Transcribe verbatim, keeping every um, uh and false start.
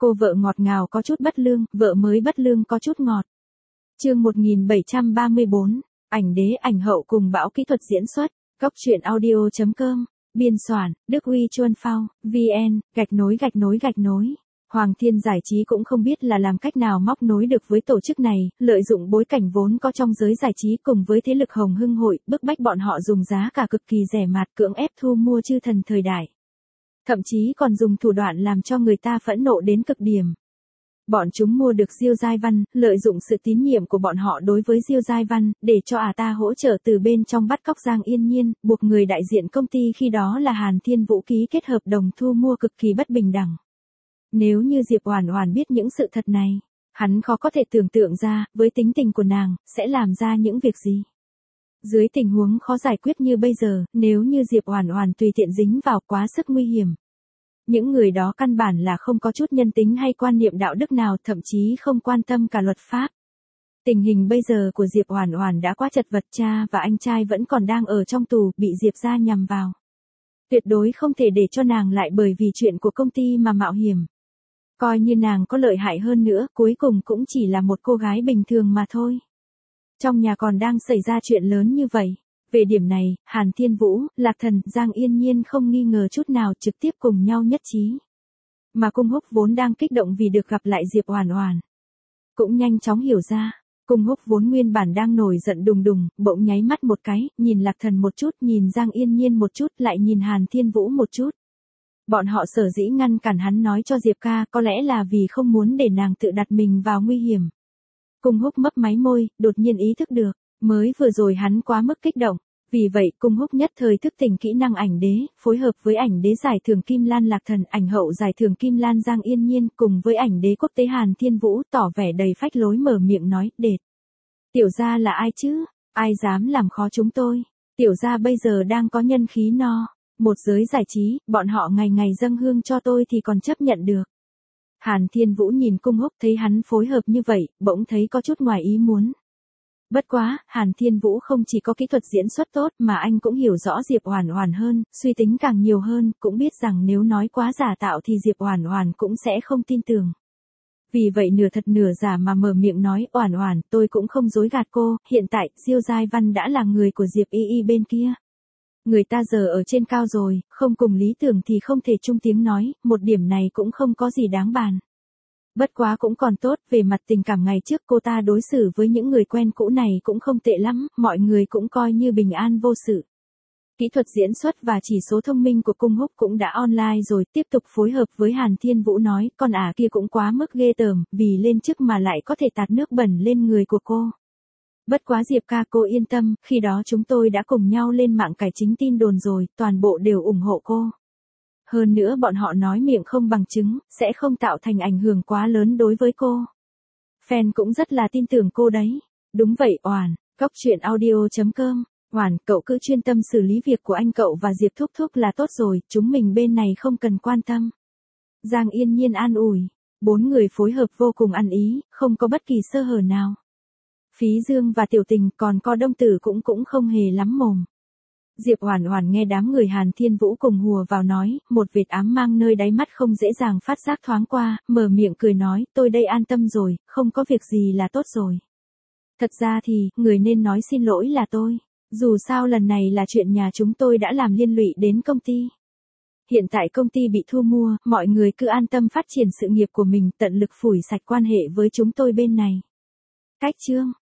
Cô vợ ngọt ngào có chút bất lương, vợ mới bất lương có chút ngọt. Chương một nghìn bảy trăm ba mươi bốn, ảnh đế ảnh hậu cùng bão kỹ thuật diễn xuất, góc truyện audio chấm com, biên soạn, Đức Huy Chuân Phao, vn, gạch nối gạch nối gạch nối. Hoàng Thiên Giải trí cũng không biết là làm cách nào móc nối được với tổ chức này, lợi dụng bối cảnh vốn có trong giới giải trí cùng với thế lực Hồng Hưng Hội, bức bách bọn họ dùng giá cả cực kỳ rẻ mạt cưỡng ép thu mua chư thần thời đại. Thậm chí còn dùng thủ đoạn làm cho người ta phẫn nộ đến cực điểm. Bọn chúng mua được Diêu Giai Văn, lợi dụng sự tín nhiệm của bọn họ đối với Diêu Giai Văn, để cho ả ta hỗ trợ từ bên trong bắt cóc Giang Yên Nhiên, buộc người đại diện công ty khi đó là Hàn Thiên Vũ ký kết hợp đồng thu mua cực kỳ bất bình đẳng. Nếu như Diệp Oản Oản biết những sự thật này, hắn khó có thể tưởng tượng ra, với tính tình của nàng, sẽ làm ra những việc gì. Dưới tình huống khó giải quyết như bây giờ, nếu như Diệp Oản Oản tùy tiện dính vào quá sức nguy hiểm. Những người đó căn bản là không có chút nhân tính hay quan niệm đạo đức nào, thậm chí không quan tâm cả luật pháp. Tình hình bây giờ của Diệp Oản Oản đã quá chật vật, cha và anh trai vẫn còn đang ở trong tù, bị Diệp gia nhằm vào. Tuyệt đối không thể để cho nàng lại bởi vì chuyện của công ty mà mạo hiểm. Coi như nàng có lợi hại hơn nữa, cuối cùng cũng chỉ là một cô gái bình thường mà thôi. Trong nhà còn đang xảy ra chuyện lớn như vậy. Về điểm này, Hàn Thiên Vũ, Lạc Thần, Giang Yên Nhiên không nghi ngờ chút nào, trực tiếp cùng nhau nhất trí. Mà Cung Húc vốn đang kích động vì được gặp lại Diệp Oản Oản, cũng nhanh chóng hiểu ra. Cung Húc vốn nguyên bản đang nổi giận đùng đùng, bỗng nháy mắt một cái, nhìn Lạc Thần một chút, nhìn Giang Yên Nhiên một chút, lại nhìn Hàn Thiên Vũ một chút. Bọn họ sở dĩ ngăn cản hắn nói cho Diệp ca, có lẽ là vì không muốn để nàng tự đặt mình vào nguy hiểm. Cung Húc mấp máy môi, đột nhiên ý thức được, mới vừa rồi hắn quá mức kích động. Vì vậy, Cung Húc nhất thời thức tỉnh kỹ năng ảnh đế, phối hợp với ảnh đế giải thưởng Kim Lan Lạc Thần, ảnh hậu giải thưởng Kim Lan Giang Yên Nhiên, cùng với ảnh đế quốc tế Hàn Thiên Vũ, tỏ vẻ đầy phách lối mở miệng nói, đệt. Tiểu gia là ai chứ? Ai dám làm khó chúng tôi? Tiểu gia bây giờ đang có nhân khí no. Một giới giải trí, bọn họ ngày ngày dâng hương cho tôi thì còn chấp nhận được. Hàn Thiên Vũ nhìn Cung Húc thấy hắn phối hợp như vậy, bỗng thấy có chút ngoài ý muốn. Bất quá, Hàn Thiên Vũ không chỉ có kỹ thuật diễn xuất tốt mà anh cũng hiểu rõ Diệp Oản Oản hơn, suy tính càng nhiều hơn, cũng biết rằng nếu nói quá giả tạo thì Diệp Oản Oản cũng sẽ không tin tưởng. Vì vậy nửa thật nửa giả mà mở miệng nói, Oản Oản, tôi cũng không dối gạt cô, hiện tại, Diêu Giai Văn đã là người của Diệp Y Y bên kia. Người ta giờ ở trên cao rồi, không cùng lý tưởng thì không thể chung tiếng nói, một điểm này cũng không có gì đáng bàn. Bất quá cũng còn tốt, về mặt tình cảm ngày trước cô ta đối xử với những người quen cũ này cũng không tệ lắm, mọi người cũng coi như bình an vô sự. Kỹ thuật diễn xuất và chỉ số thông minh của Cung Húc cũng đã online rồi, tiếp tục phối hợp với Hàn Thiên Vũ nói, con ả kia cũng quá mức ghê tởm, vì lên chức mà lại có thể tạt nước bẩn lên người của cô. Bất quá Diệp ca cô yên tâm, khi đó chúng tôi đã cùng nhau lên mạng cải chính tin đồn rồi, toàn bộ đều ủng hộ cô. Hơn nữa bọn họ nói miệng không bằng chứng, sẽ không tạo thành ảnh hưởng quá lớn đối với cô. Fan cũng rất là tin tưởng cô đấy. Đúng vậy Oản, góc truyện audio chấm com, Oản, cậu cứ chuyên tâm xử lý việc của anh cậu và Diệp Thúc Thúc là tốt rồi, chúng mình bên này không cần quan tâm. Giang Yên Nhiên an ủi, bốn người phối hợp vô cùng ăn ý, không có bất kỳ sơ hở nào. Phí Dương và Tiểu Tình còn có Đông Tử cũng cũng không hề lắm mồm. Diệp Oản Oản nghe đám người Hàn Thiên Vũ cùng hùa vào nói, một vệt ám mang nơi đáy mắt không dễ dàng phát giác thoáng qua, mở miệng cười nói, tôi đây an tâm rồi, không có việc gì là tốt rồi. Thật ra thì, người nên nói xin lỗi là tôi, dù sao lần này là chuyện nhà chúng tôi đã làm liên lụy đến công ty. Hiện tại công ty bị thu mua, mọi người cứ an tâm phát triển sự nghiệp của mình, tận lực phủi sạch quan hệ với chúng tôi bên này. Cách chương